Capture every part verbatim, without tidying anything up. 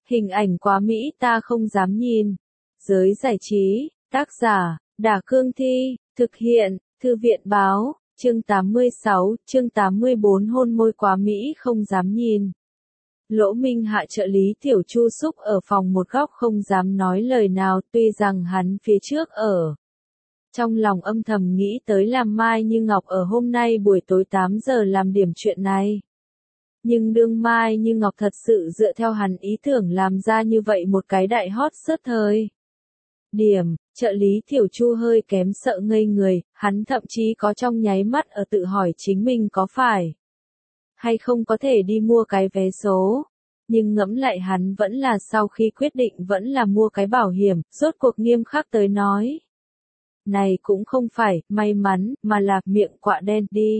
Hình ảnh quá mỹ ta không dám nhìn. Giới giải trí, tác giả, Đả Cương Thi, thực hiện, Thư viện Báo, chương tám mươi sáu, chương tám mươi bốn hôn môi quá mỹ không dám nhìn. Lỗ Minh Hạ trợ lý Tiểu Chu xúc ở phòng một góc không dám nói lời nào, tuy rằng hắn phía trước ở trong lòng âm thầm nghĩ tới làm Mai Như Ngọc ở hôm nay buổi tối tám giờ làm điểm chuyện này. Nhưng đương Mai Như Ngọc thật sự dựa theo hắn ý tưởng làm ra như vậy một cái đại hot search thời điểm, trợ lý Tiểu Chu hơi kém sợ ngây người, hắn thậm chí có trong nháy mắt ở tự hỏi chính mình có phải hay không có thể đi mua cái vé số. Nhưng ngẫm lại hắn vẫn là sau khi quyết định vẫn là mua cái bảo hiểm, rốt cuộc nghiêm khắc tới nói. Này cũng không phải, may mắn, mà là miệng quạ đen đi.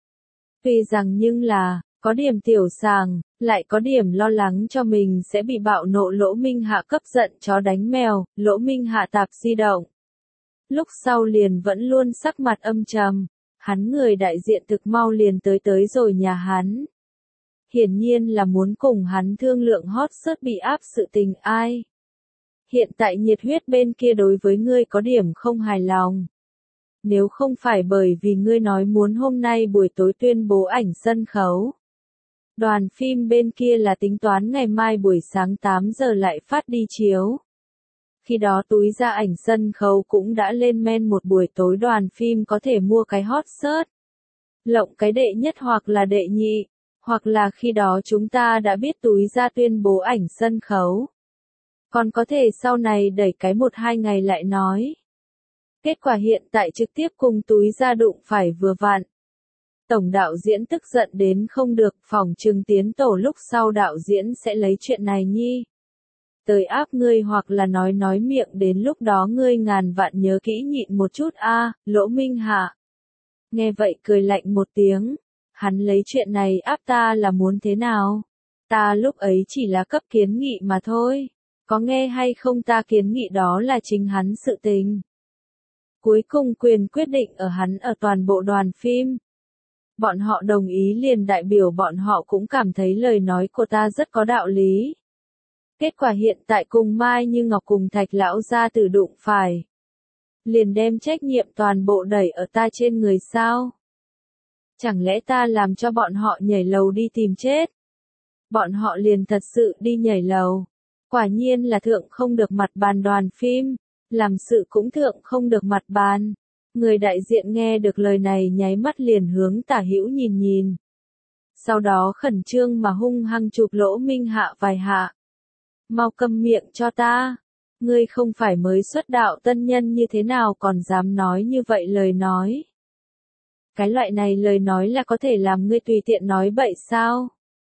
Tuy rằng nhưng là, có điểm tiểu sàng, lại có điểm lo lắng cho mình sẽ bị bạo nộ Lỗ Minh Hạ cấp giận chó đánh mèo, Lỗ Minh Hạ tạp di động. Lúc sau liền vẫn luôn sắc mặt âm trầm, hắn người đại diện thực mau liền tới tới rồi nhà hắn. Hiển nhiên là muốn cùng hắn thương lượng hot search bị áp sự tình ai. Hiện tại nhiệt huyết bên kia đối với ngươi có điểm không hài lòng. Nếu không phải bởi vì ngươi nói muốn hôm nay buổi tối tuyên bố ảnh sân khấu. Đoàn phim bên kia là tính toán ngày mai buổi sáng tám giờ lại phát đi chiếu. Khi đó túi ra ảnh sân khấu cũng đã lên men một buổi tối đoàn phim có thể mua cái hot search. Lộng cái đệ nhất hoặc là đệ nhị, hoặc là khi đó chúng ta đã biết túi ra tuyên bố ảnh sân khấu. Còn có thể sau này đẩy cái một hai ngày lại nói. Kết quả hiện tại trực tiếp cùng túi ra đụng phải vừa vặn. Tổng đạo diễn tức giận đến không được, phòng trừng tiến tổ lúc sau đạo diễn sẽ lấy chuyện này nhi. Tới áp ngươi hoặc là nói nói miệng đến lúc đó ngươi ngàn vạn nhớ kỹ nhịn một chút a, Lỗ Minh Hạ. Nghe vậy cười lạnh một tiếng, hắn lấy chuyện này áp ta là muốn thế nào? Ta lúc ấy chỉ là cấp kiến nghị mà thôi, có nghe hay không ta kiến nghị đó là chính hắn sự tình. Cuối cùng quyền quyết định ở hắn ở toàn bộ đoàn phim. Bọn họ đồng ý liền đại biểu bọn họ cũng cảm thấy lời nói của ta rất có đạo lý. Kết quả hiện tại cùng Mai Như Ngọc cùng Thạch lão gia tử đụng phải. Liền đem trách nhiệm toàn bộ đẩy ở ta trên người sao? Chẳng lẽ ta làm cho bọn họ nhảy lầu đi tìm chết? Bọn họ liền thật sự đi nhảy lầu. Quả nhiên là thượng không được mặt bàn đoàn phim, làm sự cũng thượng không được mặt bàn. Người đại diện nghe được lời này nháy mắt liền hướng tả hữu nhìn nhìn. Sau đó khẩn trương mà hung hăng chụp Lỗ Minh Hạ vài hạ. Mau câm miệng cho ta. Ngươi không phải mới xuất đạo tân nhân như thế nào còn dám nói như vậy lời nói. Cái loại này lời nói là có thể làm ngươi tùy tiện nói bậy sao?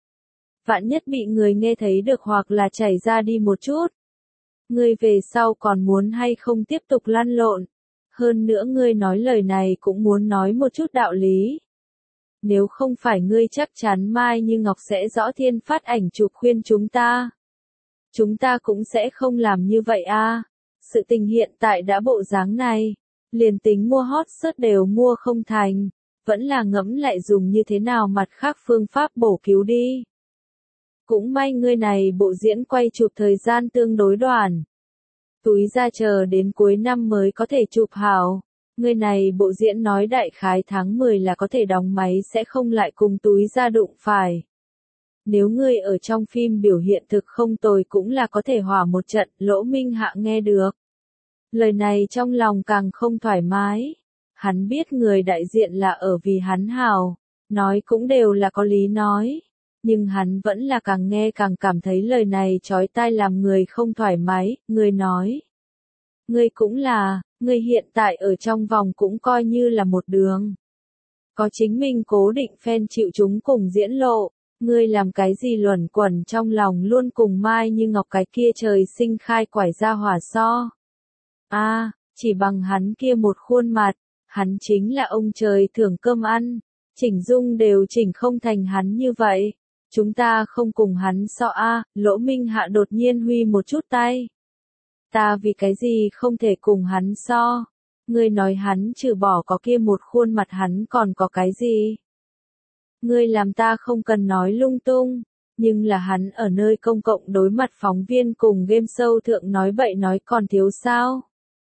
Vạn nhất bị người nghe thấy được hoặc là chảy ra đi một chút. Ngươi về sau còn muốn hay không tiếp tục lăn lộn. Hơn nữa ngươi nói lời này cũng muốn nói một chút đạo lý. Nếu không phải ngươi chắc chắn Mai Như Ngọc sẽ rõ thiên phát ảnh chụp khuyên chúng ta. Chúng ta cũng sẽ không làm như vậy a. Sự tình hiện tại đã bộ dáng này. Liền tính mua hot search đều mua không thành. Vẫn là ngẫm lại dùng như thế nào mặt khác phương pháp bổ cứu đi. Cũng may ngươi này bộ diễn quay chụp thời gian tương đối đoạn. Túi ra chờ đến cuối năm mới có thể chụp hảo. Người này bộ diễn nói đại khái tháng mười là có thể đóng máy sẽ không lại cùng túi ra đụng phải. Nếu ngươi ở trong phim biểu hiện thực không tồi cũng là có thể hòa một trận, Lỗ Minh Hạ nghe được. Lời này trong lòng càng không thoải mái. Hắn biết người đại diện là ở vì hắn hào, nói cũng đều là có lý nói. Nhưng hắn vẫn là càng nghe càng cảm thấy lời này chói tai làm người không thoải mái, người nói. Ngươi cũng là, ngươi hiện tại ở trong vòng cũng coi như là một đường. Có chính mình cố định fan chịu chúng cùng diễn lộ, ngươi làm cái gì luẩn quẩn trong lòng luôn cùng Mai Như Ngọc cái kia trời sinh khai quải ra hỏa so. A, à, chỉ bằng hắn kia một khuôn mặt, hắn chính là ông trời thưởng cơm ăn, chỉnh dung đều chỉnh không thành hắn như vậy. Chúng ta không cùng hắn so a, à, Lỗ Minh Hạ đột nhiên huy một chút tay. Ta vì cái gì không thể cùng hắn so? Ngươi nói hắn trừ bỏ có kia một khuôn mặt hắn còn có cái gì? Ngươi làm ta không cần nói lung tung. Nhưng là hắn ở nơi công cộng đối mặt phóng viên cùng game show thượng nói bậy nói còn thiếu sao?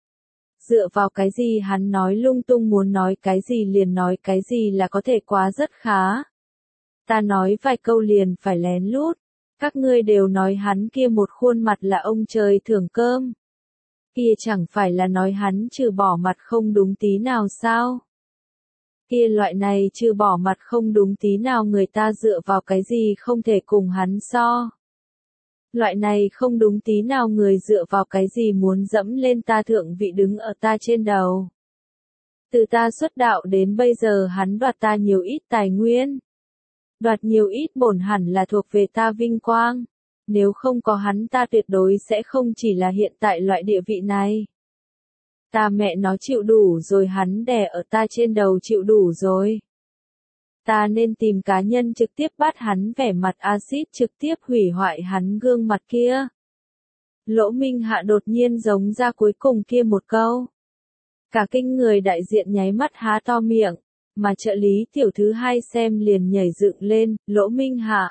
Dựa vào cái gì hắn nói lung tung, muốn nói cái gì liền nói cái gì là có thể quá rất khá. Ta nói vài câu liền phải lén lút. Các ngươi đều nói hắn kia một khuôn mặt là ông trời thưởng cơm. Kia chẳng phải là nói hắn trừ bỏ mặt không đúng tí nào sao? Kia loại này trừ bỏ mặt không đúng tí nào người ta dựa vào cái gì không thể cùng hắn so. Loại này không đúng tí nào người dựa vào cái gì muốn dẫm lên ta thượng vị đứng ở ta trên đầu. Từ ta xuất đạo đến bây giờ hắn đoạt ta nhiều ít tài nguyên. Đoạt nhiều ít bổn hẳn là thuộc về ta vinh quang. Nếu không có hắn ta tuyệt đối sẽ không chỉ là hiện tại loại địa vị này. Ta mẹ nó chịu đủ rồi, hắn đè ở ta trên đầu chịu đủ rồi. Ta nên tìm cá nhân trực tiếp bắt hắn vẻ mặt axit, trực tiếp hủy hoại hắn gương mặt kia. Lỗ Minh Hạ đột nhiên giống ra cuối cùng kia một câu. Cả kinh người đại diện nháy mắt há to miệng, mà trợ lý tiểu thứ hai xem liền nhảy dựng lên, Lỗ Minh Hạ.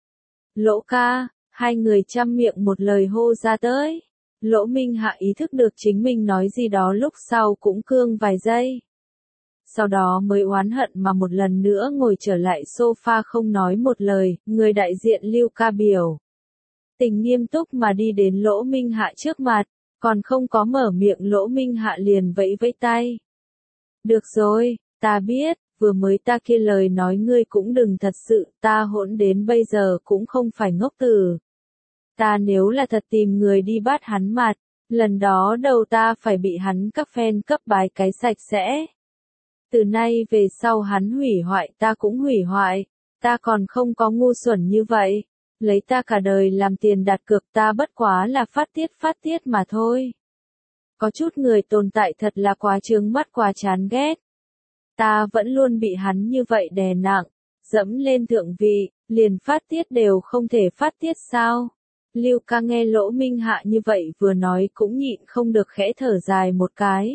Lỗ ca, hai người chăm miệng một lời hô ra tới. Lỗ Minh Hạ ý thức được chính mình nói gì đó lúc sau cũng cương vài giây. Sau đó mới oán hận mà một lần nữa ngồi trở lại sofa không nói một lời, người đại diện Lưu Ca biểu. Tình nghiêm túc mà đi đến Lỗ Minh Hạ trước mặt, còn không có mở miệng Lỗ Minh Hạ liền vẫy vẫy tay. Được rồi, ta biết, vừa mới ta kia lời nói ngươi cũng đừng thật sự, ta hỗn đến bây giờ cũng không phải ngốc tử. Ta nếu là thật tìm người đi bắt hắn mặt, lần đó đầu ta phải bị hắn các fan cấp bái cái sạch sẽ. Từ nay về sau hắn hủy hoại ta cũng hủy hoại, ta còn không có ngu xuẩn như vậy. Lấy ta cả đời làm tiền đặt cược, ta bất quá là phát tiết phát tiết mà thôi. Có chút người tồn tại thật là quá chướng mắt, quá chán ghét. Ta vẫn luôn bị hắn như vậy đè nặng, dẫm lên thượng vị, liền phát tiết đều không thể phát tiết sao? Lưu Ca nghe Lỗ Minh Hạ như vậy vừa nói cũng nhịn không được khẽ thở dài một cái.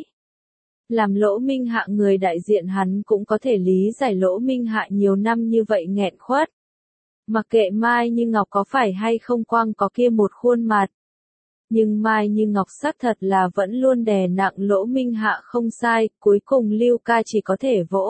Làm Lỗ Minh Hạ người đại diện hắn cũng có thể lý giải Lỗ Minh Hạ nhiều năm như vậy nghẹn khuất. Mặc kệ Mai Như Ngọc có phải hay không quang có kia một khuôn mặt. Nhưng Mai Như Ngọc xác thật là vẫn luôn đè nặng Lỗ Minh Hạ không sai, cuối cùng Lưu Ca chỉ có thể vỗ.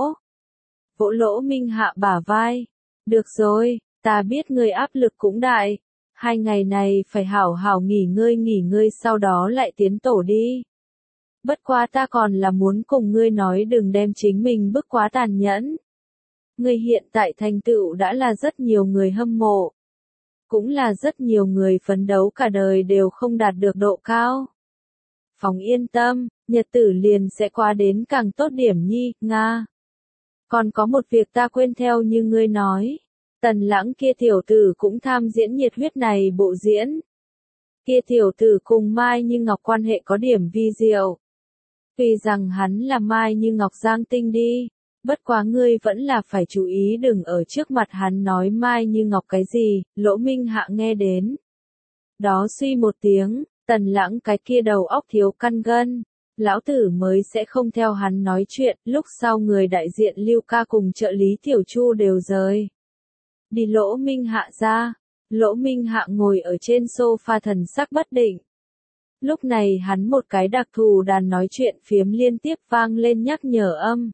Vỗ Lỗ Minh Hạ bả vai. Được rồi, ta biết ngươi áp lực cũng đại. Hai ngày này phải hảo hảo nghỉ ngơi nghỉ ngơi sau đó lại tiến tổ đi. Bất quá ta còn là muốn cùng ngươi nói đừng đem chính mình bức quá tàn nhẫn. Ngươi hiện tại thành tựu đã là rất nhiều người hâm mộ. Cũng là rất nhiều người phấn đấu cả đời đều không đạt được độ cao. Phóng yên tâm, nhật tử liền sẽ qua đến càng tốt điểm nhi, Nga. Còn có một việc ta quên theo như ngươi nói. Tần Lãng kia tiểu tử cũng tham diễn nhiệt huyết này bộ diễn. Kia tiểu tử cùng Mai Như Ngọc quan hệ có điểm vi diệu. Tuy rằng hắn là Mai Như Ngọc giang tinh đi, bất quá ngươi vẫn là phải chú ý đừng ở trước mặt hắn nói Mai Như Ngọc cái gì, Lỗ Minh Hạ nghe đến. Đó suy một tiếng, Tần Lãng cái kia đầu óc thiếu căn gân, lão tử mới sẽ không theo hắn nói chuyện, lúc sau người đại diện Lưu Ca cùng trợ lý Tiểu Chu đều rời. Đi Lỗ Minh Hạ ra, Lỗ Minh Hạ ngồi ở trên sofa thần sắc bất định. Lúc này hắn một cái đặc thù đàn nói chuyện phiếm liên tiếp vang lên nhắc nhở âm.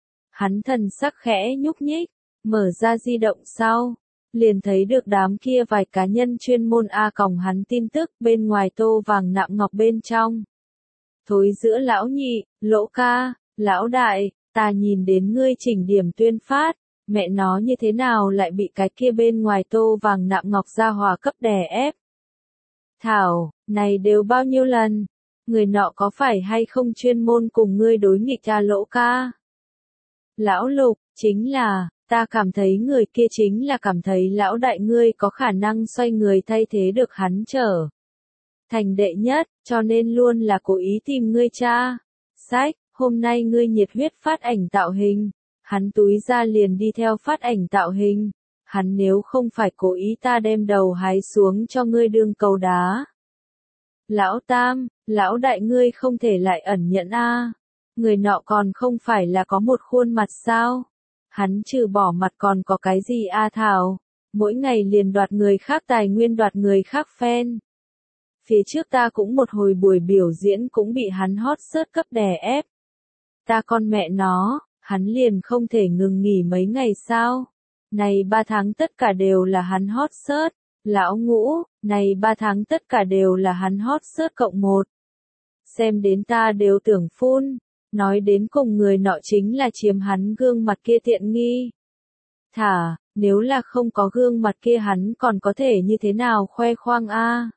Hắn thần sắc khẽ nhúc nhích, mở ra di động sau, liền thấy được đám kia vài cá nhân chuyên môn A còng hắn tin tức bên ngoài tô vàng nạm ngọc bên trong. Thối giữa lão nhị, Lỗ ca, lão đại, ta nhìn đến ngươi chỉnh điểm tuyên phát, mẹ nó như thế nào lại bị cái kia bên ngoài tô vàng nạm ngọc ra hòa cấp đè ép. Thảo, này đều bao nhiêu lần, người nọ có phải hay không chuyên môn cùng ngươi đối nghịch cha Lỗ ca? Lão Lục, chính là, ta cảm thấy người kia chính là cảm thấy lão đại ngươi có khả năng xoay người thay thế được hắn trở thành đệ nhất, cho nên luôn là cố ý tìm ngươi cha. Sách, hôm nay ngươi nhiệt huyết phát ảnh tạo hình, hắn túi ra liền đi theo phát ảnh tạo hình, hắn nếu không phải cố ý ta đem đầu hái xuống cho ngươi đương cầu đá. Lão Tam, lão đại ngươi không thể lại ẩn nhẫn a. Người nọ còn không phải là có một khuôn mặt sao? Hắn trừ bỏ mặt còn có cái gì a Thảo? mỗi ngày liền đoạt người khác tài nguyên đoạt người khác fan. Phía trước ta cũng một hồi buổi biểu diễn cũng bị hắn hot search cấp đè ép. Ta con mẹ nó, hắn liền không thể ngừng nghỉ mấy ngày sao? Này ba tháng tất cả đều là hắn hot search, lão ngũ, này ba tháng tất cả đều là hắn hot search cộng một. Xem đến ta đều tưởng phun, nói đến cùng người nọ chính là chiếm hắn gương mặt kia tiện nghi. Thả, nếu là không có gương mặt kia hắn còn có thể như thế nào khoe khoang a?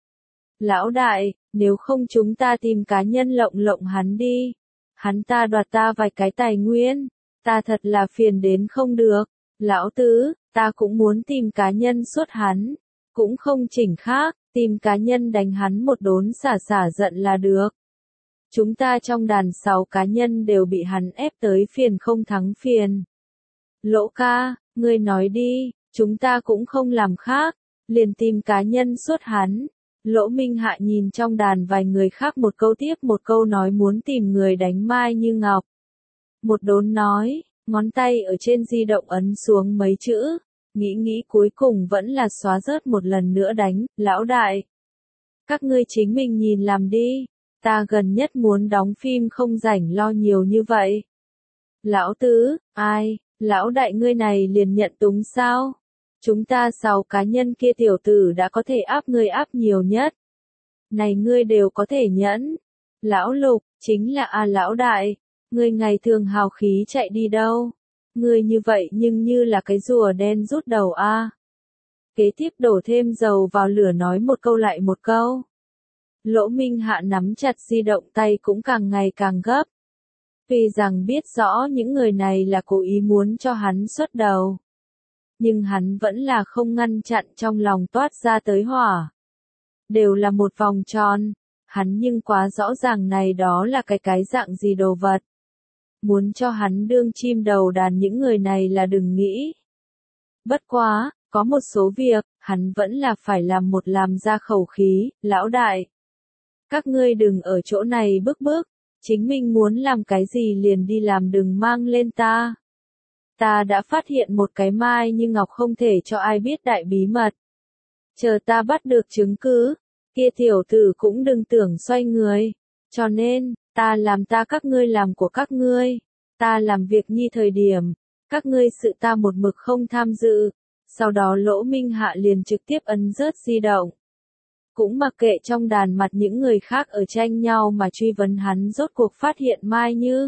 Lão đại, nếu không chúng ta tìm cá nhân lộng lộng hắn đi. Hắn ta đoạt ta vài cái tài nguyên, ta thật là phiền đến không được. Lão tứ, ta cũng muốn tìm cá nhân suốt hắn, cũng không chỉnh khác, tìm cá nhân đánh hắn một đốn xả xả giận là được. Chúng ta trong đàn sáu cá nhân đều bị hắn ép tới phiền không thắng phiền. Lỗ ca, ngươi nói đi, chúng ta cũng không làm khác, liền tìm cá nhân suốt hắn. Lỗ Minh Hạ nhìn trong đàn vài người khác một câu tiếp một câu nói muốn tìm người đánh Mai Như Ngọc. Một đốn nói, ngón tay ở trên di động ấn xuống mấy chữ, nghĩ nghĩ cuối cùng vẫn là xóa rớt một lần nữa đánh, lão đại. Các ngươi chính mình nhìn làm đi, ta gần nhất muốn đóng phim không rảnh lo nhiều như vậy. Lão tứ, ai, lão đại ngươi này liền nhận túng sao? Chúng ta sáu cá nhân kia tiểu tử đã có thể áp ngươi áp nhiều nhất. Này ngươi đều có thể nhẫn. Lão Lục, chính là a lão đại, ngươi ngày thường hào khí chạy đi đâu? Ngươi như vậy nhưng như là cái rùa đen rút đầu a. Kế tiếp đổ thêm dầu vào lửa nói một câu lại một câu. Lỗ Minh Hạ nắm chặt di động tay cũng càng ngày càng gấp. Vì rằng biết rõ những người này là cố ý muốn cho hắn xuất đầu. Nhưng hắn vẫn là không ngăn chặn trong lòng toát ra tới hỏa. Đều là một vòng tròn, hắn nhưng quá rõ ràng này đó là cái cái dạng gì đồ vật. Muốn cho hắn đương chim đầu đàn những người này là đừng nghĩ. Bất quá, có một số việc, hắn vẫn là phải làm một làm ra khẩu khí, lão đại. Các ngươi đừng ở chỗ này bức bức, chính mình muốn làm cái gì liền đi làm đừng mang lên ta. Ta đã phát hiện một cái Mai Như Ngọc không thể cho ai biết đại bí mật. Chờ ta bắt được chứng cứ, kia tiểu tử cũng đừng tưởng xoay người. Cho nên, ta làm ta các ngươi làm của các ngươi. Ta làm việc nhi thời điểm, các ngươi sự ta một mực không tham dự. Sau đó Lỗ Minh Hạ liền trực tiếp ấn rớt di động. Cũng mặc kệ trong đàn mặt những người khác ở tranh nhau mà truy vấn hắn rốt cuộc phát hiện Mai Như.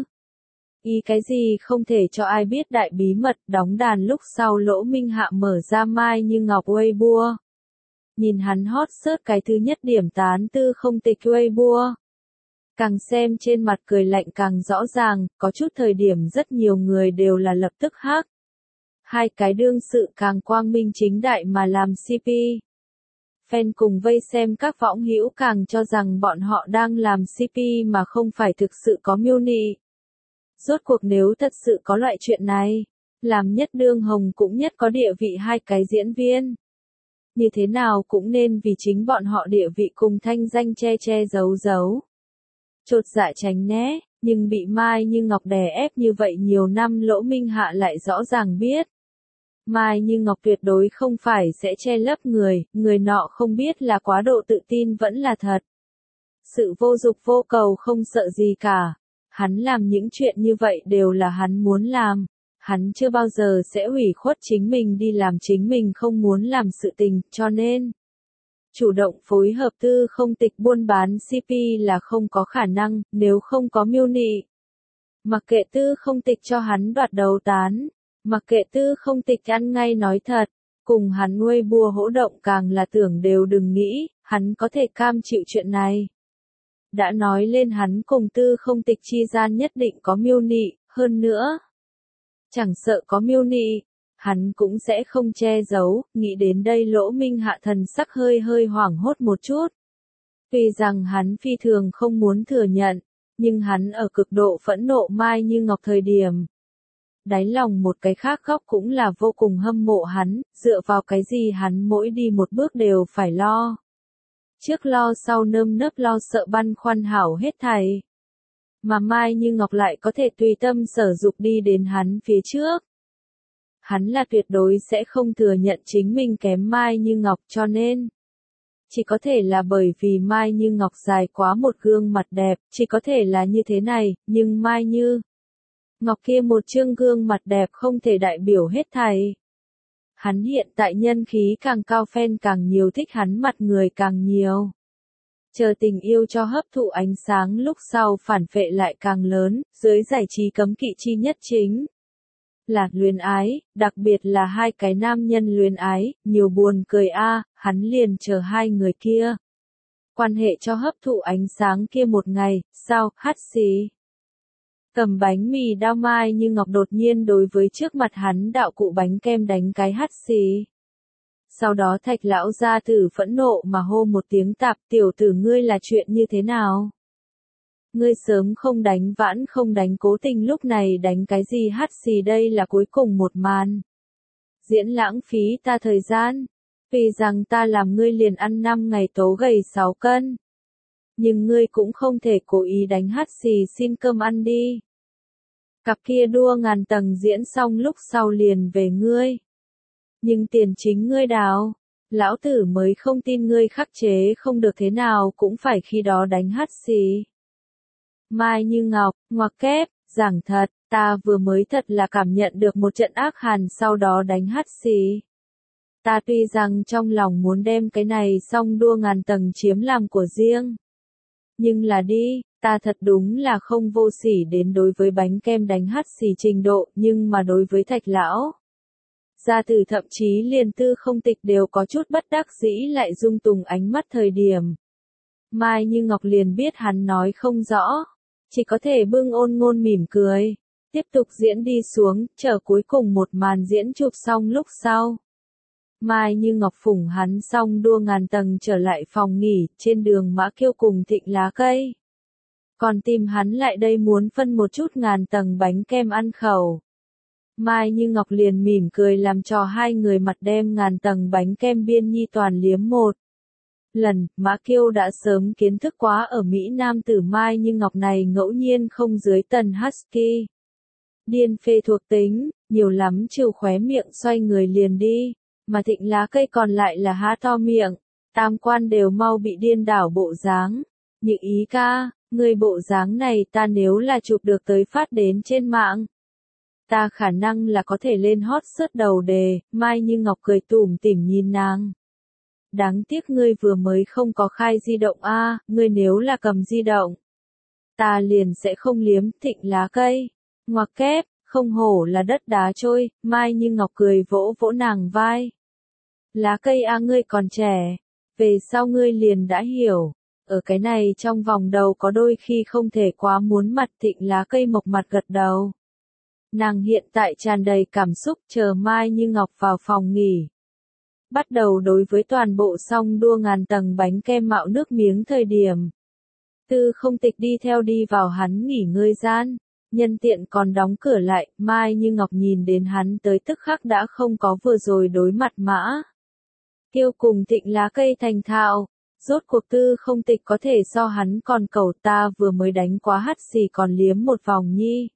Y cái gì không thể cho ai biết đại bí mật, đóng đàn lúc sau Lỗ Minh Hạ mở ra Mai Như Ngọc Weibo. Nhìn hắn hot search cái thứ nhất điểm tán tư không tịch Weibo. Càng xem trên mặt cười lạnh càng rõ ràng, có chút thời điểm rất nhiều người đều là lập tức hack. Hai cái đương sự càng quang minh chính đại mà làm xê pê. Fan cùng vây xem các võng hữu càng cho rằng bọn họ đang làm xê pê mà không phải thực sự có mưu nị. Rốt cuộc nếu thật sự có loại chuyện này, làm nhất đương hồng cũng nhất có địa vị hai cái diễn viên. Như thế nào cũng nên vì chính bọn họ địa vị cùng thanh danh che che giấu giấu. Chột dạ tránh né, nhưng bị Mai Như Ngọc đè ép như vậy nhiều năm Lỗ Minh Hạ lại rõ ràng biết. Mai Như Ngọc tuyệt đối không phải sẽ che lấp người, người nọ không biết là quá độ tự tin vẫn là thật. Sự vô dục vô cầu không sợ gì cả. Hắn làm những chuyện như vậy đều là hắn muốn làm. Hắn chưa bao giờ sẽ hủy khuất chính mình đi làm chính mình không muốn làm sự tình, cho nên chủ động phối hợp tư không tịch buôn bán xê pê là không có khả năng, nếu không có mưu nị. Mặc kệ tư không tịch cho hắn đoạt đầu tán, mặc kệ tư không tịch ăn ngay nói thật, cùng hắn nuôi bùa hỗ động càng là tưởng đều đừng nghĩ, hắn có thể cam chịu chuyện này. Đã nói lên hắn cùng tư không tịch chi gian nhất định có mưu nị, hơn nữa. Chẳng sợ có mưu nị, hắn cũng sẽ không che giấu, nghĩ đến đây Lỗ Minh Hạ thần sắc hơi hơi hoảng hốt một chút. Vì rằng hắn phi thường không muốn thừa nhận, nhưng hắn ở cực độ phẫn nộ Mai Như Ngọc thời điểm. Đáy lòng một cái khác góc cũng là vô cùng hâm mộ hắn, dựa vào cái gì hắn mỗi đi một bước đều phải lo. Trước lo sau nơm nớp lo sợ băn khoăn hảo hết thảy. Mà Mai Như Ngọc lại có thể tùy tâm sở dục đi đến hắn phía trước. hắn là tuyệt đối sẽ không thừa nhận chính mình kém Mai Như Ngọc cho nên. Chỉ có thể là bởi vì Mai Như Ngọc dài quá một gương mặt đẹp, chỉ có thể là như thế này, nhưng Mai Như Ngọc kia một chương gương mặt đẹp không thể đại biểu hết thảy. Hắn hiện tại nhân khí càng cao, fan càng nhiều, thích hắn mặt người càng nhiều. Chờ tình yêu cho hấp thụ ánh sáng lúc sau phản phệ lại càng lớn, dưới giải trí cấm kỵ chi nhất chính là luyến ái, đặc biệt là hai cái nam nhân luyến ái, nhiều buồn cười a, hắn liền chờ hai người kia. Quan hệ cho hấp thụ ánh sáng kia một ngày, sao, hắt xì. Cầm bánh mì đao Mai Như Ngọc đột nhiên đối với trước mặt hắn đạo cụ bánh kem đánh cái hắt xì. Sau đó Thạch lão gia tử phẫn nộ mà hô một tiếng tạp, tiểu tử ngươi là chuyện như thế nào? Ngươi sớm không đánh vãn không đánh cố tình lúc này đánh cái gì hắt xì, đây là cuối cùng một màn. Diễn lãng phí ta thời gian, vì rằng ta làm ngươi liền ăn năm ngày tố gầy sáu cân. Nhưng ngươi cũng không thể cố ý đánh hắt xì, xin cơm ăn đi. Cặp kia đua ngàn tầng diễn xong lúc sau liền về ngươi. Nhưng tiền chính ngươi đào, lão tử mới không tin ngươi khắc chế không được, thế nào cũng phải khi đó đánh hắt xì. Mai Như Ngọc, ngoặc kép, giảng thật, ta vừa mới thật là cảm nhận được một trận ác hàn sau đó đánh hắt xì. Ta tuy rằng trong lòng muốn đem cái này xong đua ngàn tầng chiếm làm của riêng. Nhưng là đi, ta thật đúng là không vô sỉ đến đối với bánh kem đánh hắt xì trình độ, nhưng mà đối với Thạch lão gia tử thậm chí liền Tư Không Tịch đều có chút bất đắc dĩ lại dung tùng ánh mắt thời điểm. Mai Như Ngọc liền biết hắn nói không rõ, chỉ có thể bưng ôn ngôn mỉm cười, tiếp tục diễn đi xuống, chờ cuối cùng một màn diễn chụp xong lúc sau. Mai Như Ngọc phủng hắn xong đua ngàn tầng trở lại phòng nghỉ, trên đường Mã Kiêu cùng Thịnh Lá Cây. Còn tìm hắn lại đây muốn phân một chút ngàn tầng bánh kem ăn khẩu. Mai Như Ngọc liền mỉm cười làm cho hai người mặt đem ngàn tầng bánh kem biên nhi toàn liếm một lần. Mã Kiêu đã sớm kiến thức quá ở Mỹ Nam tử Mai Như Ngọc này ngẫu nhiên không dưới tần husky. Điên phê thuộc tính, nhiều lắm trừ khóe miệng xoay người liền đi, mà Thịnh Lá Cây còn lại là há to miệng, tam quan đều mau bị điên đảo bộ dáng. Những ý ca, người bộ dáng này ta nếu là chụp được tới phát đến trên mạng. Ta khả năng là có thể lên hot search đầu đề, Mai Như Ngọc cười tủm tỉm nhìn nàng. Đáng tiếc ngươi vừa mới không có khai di động a, à, ngươi nếu là cầm di động. Ta liền sẽ không liếm. Thịnh Lá Cây. Ngoặc kép, không hổ là đất đá trôi, Mai Như Ngọc cười vỗ vỗ nàng vai. Lá Cây a, ngươi còn trẻ, về sau ngươi liền đã hiểu. Ở cái này trong vòng đầu có đôi khi không thể quá muốn mặt. Thịnh Lá Cây mộc mặt gật đầu. Nàng hiện tại tràn đầy cảm xúc, chờ Mai Như Ngọc vào phòng nghỉ. Bắt đầu đối với toàn bộ song đua ngàn tầng bánh kem mạo nước miếng thời điểm. Tư Không Tịch đi theo đi vào hắn nghỉ ngơi gian, nhân tiện còn đóng cửa lại, Mai Như Ngọc nhìn đến hắn tới tức khắc đã không có vừa rồi đối mặt Mã Kiêu cùng Thịnh Lá Cây thành thạo. Rốt cuộc Tư Không Tịch có thể so hắn còn cầu, ta vừa mới đánh quá hắt xì còn liếm một vòng nhi.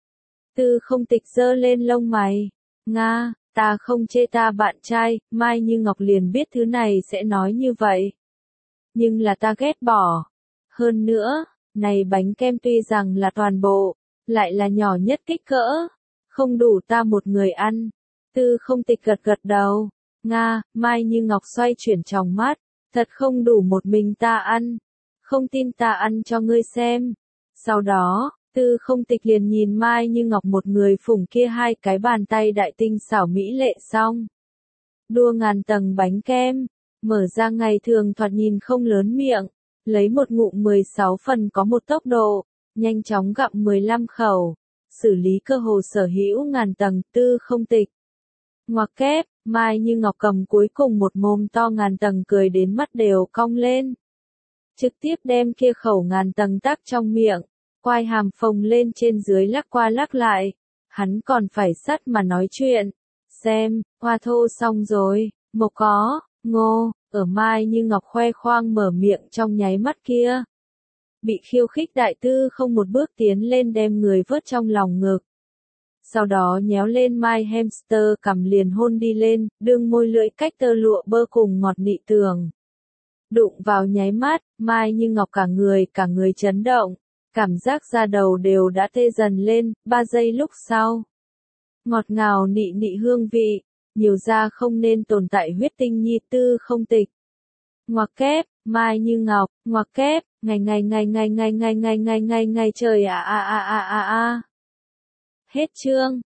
Tư Không Tịch giơ lên lông mày. Nga, ta không chê ta bạn trai. Mai Như Ngọc liền biết thứ này sẽ nói như vậy. Nhưng là ta ghét bỏ. Hơn nữa, này bánh kem tuy rằng là toàn bộ, lại là nhỏ nhất kích cỡ. Không đủ ta một người ăn. Tư Không Tịch gật gật đầu. Nga, Mai Như Ngọc xoay chuyển tròng mắt. Thật không đủ một mình ta ăn. Không tin ta ăn cho ngươi xem. Sau đó, Tư Không Tịch liền nhìn Mai Như Ngọc một người phủng kia hai cái bàn tay đại tinh xảo mỹ lệ xong. Đua ngàn tầng bánh kem, mở ra ngày thường thoạt nhìn không lớn miệng, lấy một ngụm mười sáu phần có một tốc độ, nhanh chóng gặm mười lăm khẩu, xử lý cơ hồ sở hữu ngàn tầng. Tư Không Tịch. Ngoặc kép, Mai Như Ngọc cầm cuối cùng một mồm to ngàn tầng cười đến mắt đều cong lên. Trực tiếp đem kia khẩu ngàn tầng tắc trong miệng. Quai hàm phồng lên trên dưới lắc qua lắc lại, hắn còn phải sắt mà nói chuyện. Xem, hoa thô xong rồi, mộc có, ngô, ở Mai Như Ngọc khoe khoang mở miệng trong nháy mắt kia. Bị khiêu khích đại tư không một bước tiến lên đem người vớt trong lòng ngực. sau đó nhéo lên Mai hamster cằm liền hôn đi lên, đương môi lưỡi cách tơ lụa bơ cùng ngọt nị tường. Đụng vào nháy mắt, Mai Như Ngọc cả người, cả người chấn động, cảm giác da đầu đều đã tê dần lên, ba giây lúc sau. Ngọt ngào nị nị hương vị, nhiều da không nên tồn tại huyết tinh nhi tư không tịch. Ngoặc kép, Mai Như Ngọc, ngoặc kép, ngày ngày ngày ngày ngày ngày ngày ngày ngày ngày trời à à à à à à. Hết chương.